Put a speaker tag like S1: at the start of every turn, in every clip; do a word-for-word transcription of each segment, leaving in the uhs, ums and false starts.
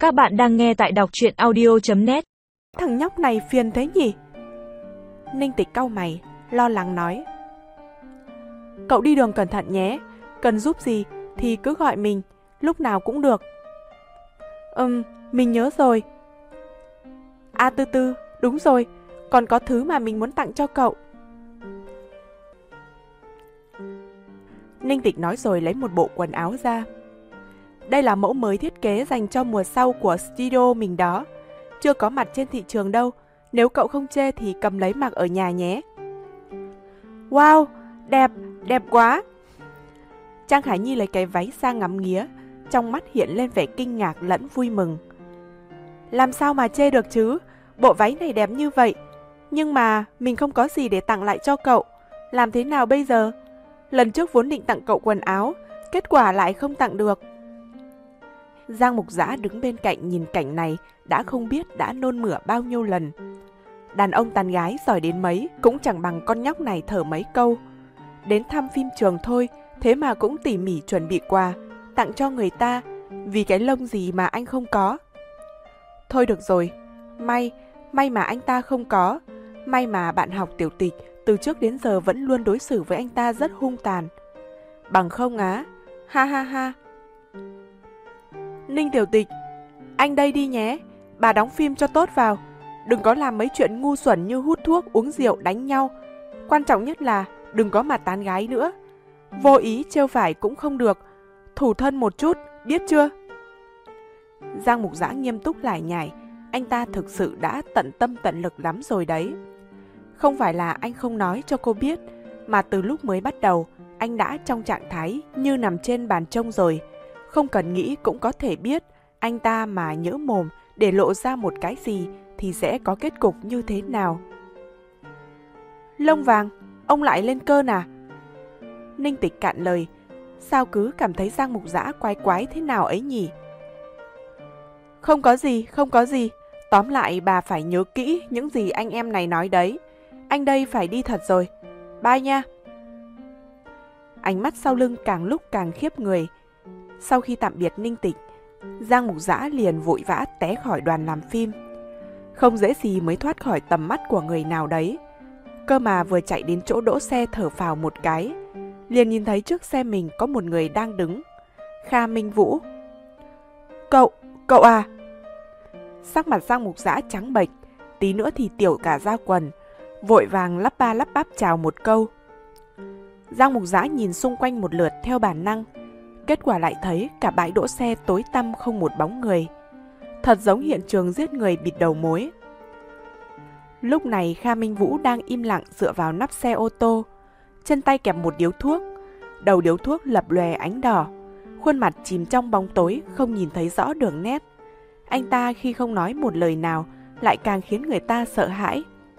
S1: Các bạn đang nghe tại đọc truyện audio chấm net.
S2: Thằng nhóc này phiền thế nhỉ? Ninh Tịch cau mày, lo lắng nói. Cậu đi đường cẩn thận nhé, cần giúp gì thì cứ gọi mình, lúc nào cũng được. Ừm, mình nhớ rồi. A Tư Tư, đúng rồi, còn có thứ mà mình muốn tặng cho cậu. Ninh Tịch nói rồi lấy một bộ quần áo ra. Đây là mẫu mới thiết kế dành cho mùa sau của studio mình đó. Chưa có mặt trên thị trường đâu, nếu cậu không chê thì cầm lấy mặc ở nhà nhé. Wow, đẹp, đẹp quá. Trang Khải Nhi lấy cái váy ra ngắm nghía, trong mắt hiện lên vẻ kinh ngạc lẫn vui mừng. Làm sao mà chê được chứ, bộ váy này đẹp như vậy. Nhưng mà mình không có gì để tặng lại cho cậu, làm thế nào bây giờ? Lần trước vốn định tặng cậu quần áo, kết quả lại không tặng được. Giang Mục Dã đứng bên cạnh nhìn cảnh này đã không biết đã nôn mửa bao nhiêu lần. Đàn ông tán gái giỏi đến mấy cũng chẳng bằng con nhóc này thở mấy câu. Đến thăm phim trường thôi, thế mà cũng tỉ mỉ chuẩn bị quà, tặng cho người ta, vì cái lông gì mà anh không có. Thôi được rồi, may, may mà anh ta không có, may mà bạn học Tiểu Tịch từ trước đến giờ vẫn luôn đối xử với anh ta rất hung tàn. Bằng không á, ha ha ha. Ninh Tiểu Tịch, anh đây đi nhé, bà đóng phim cho tốt vào. Đừng có làm mấy chuyện ngu xuẩn như hút thuốc, uống rượu, đánh nhau. Quan trọng nhất là đừng có mà tán gái nữa. Vô ý trêu phải cũng không được. Thủ thân một chút, biết chưa? Giang Mục Dã nghiêm túc lải nhải. Anh ta thực sự đã tận tâm tận lực lắm rồi đấy. Không phải là anh không nói cho cô biết, mà từ lúc mới bắt đầu, anh đã trong trạng thái như nằm trên bàn trông rồi. Không cần nghĩ cũng có thể biết, anh ta mà nhỡ mồm để lộ ra một cái gì thì sẽ có kết cục như thế nào. Lông vàng, ông lại lên cơn à? Ninh Tịch cạn lời, sao cứ cảm thấy Giang Mục Dã quái quái thế nào ấy nhỉ? Không có gì, không có gì. Tóm lại bà phải nhớ kỹ những gì anh em này nói đấy. Anh đây phải đi thật rồi. Bye nha. Ánh mắt sau lưng càng lúc càng khiếp người. Sau khi tạm biệt Ninh Tịch, Giang Mục Dã liền vội vã té khỏi đoàn làm phim. Không dễ gì mới thoát khỏi tầm mắt của người nào đấy. Cơ mà vừa chạy đến chỗ đỗ xe thở phào một cái, liền nhìn thấy trước xe mình có một người đang đứng. Kha Minh Vũ. Cậu, cậu à? Sắc mặt Giang Mục Dã trắng bệch, tí nữa thì tiểu cả da quần, vội vàng lắp ba lắp bắp chào một câu. Giang Mục Dã nhìn xung quanh một lượt theo bản năng, kết quả lại thấy cả bãi đỗ xe tối tăm không một bóng người. Thật giống hiện trường giết người bịt đầu mối. Lúc này Kha Minh Vũ đang im lặng dựa vào nắp xe ô tô, chân tay kẹp một điếu thuốc, đầu điếu thuốc lập lòe ánh đỏ, khuôn mặt chìm trong bóng tối không nhìn thấy rõ đường nét. Anh ta khi không nói một lời nào lại càng khiến người ta sợ hãi.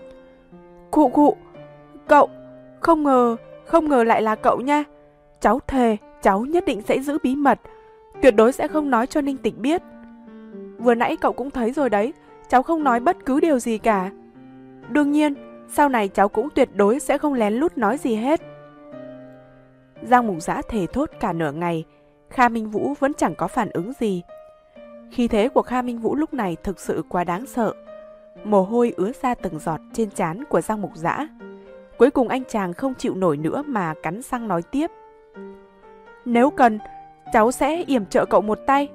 S2: Cụ cụ, cậu, không ngờ, không ngờ lại là cậu nha. Cháu thề, cháu nhất định sẽ giữ bí mật, tuyệt đối sẽ không nói cho Ninh Tịch biết. Vừa nãy cậu cũng thấy rồi đấy, cháu không nói bất cứ điều gì cả. Đương nhiên, sau này cháu cũng tuyệt đối sẽ không lén lút nói gì hết. Giang Mục Dã thề thốt cả nửa ngày, Kha Minh Vũ vẫn chẳng có phản ứng gì. Khí thế của Kha Minh Vũ lúc này thực sự quá đáng sợ. Mồ hôi ứa ra từng giọt trên trán của Giang Mục Dã. Cuối cùng anh chàng không chịu nổi nữa mà cắn răng nói tiếp. Nếu cần, cháu sẽ yểm trợ cậu một tay.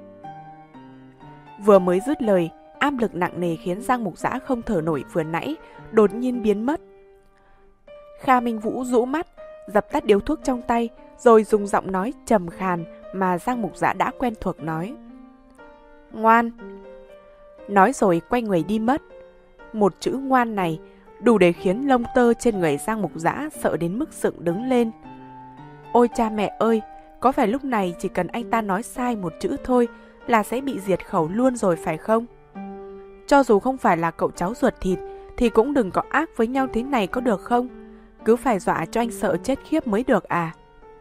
S2: Vừa mới dứt lời, áp lực nặng nề khiến Giang Mục Dã không thở nổi vừa nãy đột nhiên biến mất. Kha Minh Vũ rũ mắt, dập tắt điếu thuốc trong tay, rồi dùng giọng nói trầm khàn mà Giang Mục Dã đã quen thuộc nói. Ngoan. Nói rồi quay người đi mất. Một chữ ngoan này đủ để khiến lông tơ trên người Giang Mục Dã sợ đến mức dựng đứng lên. Ôi cha mẹ ơi, có phải lúc này chỉ cần anh ta nói sai một chữ thôi là sẽ bị diệt khẩu luôn rồi phải không? Cho dù không phải là cậu cháu ruột thịt thì cũng đừng có ác với nhau thế này có được không? Cứ phải dọa cho anh sợ chết khiếp mới được à?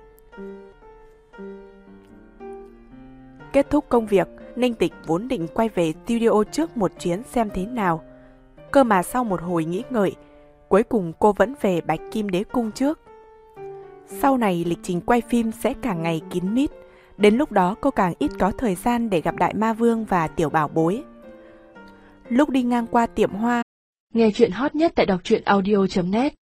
S2: Kết thúc công việc, Ninh Tịch vốn định quay về studio trước một chuyến xem thế nào. Cơ mà sau một hồi nghĩ ngợi, cuối cùng cô vẫn về Bạch Kim Đế Cung trước. Sau này lịch trình quay phim sẽ càng ngày kín mít, Đến lúc đó cô càng ít có thời gian để gặp Đại Ma Vương và Tiểu Bảo Bối. Lúc đi ngang qua tiệm hoa,
S1: Nghe chuyện hot nhất tại đọc truyện audio chấm net.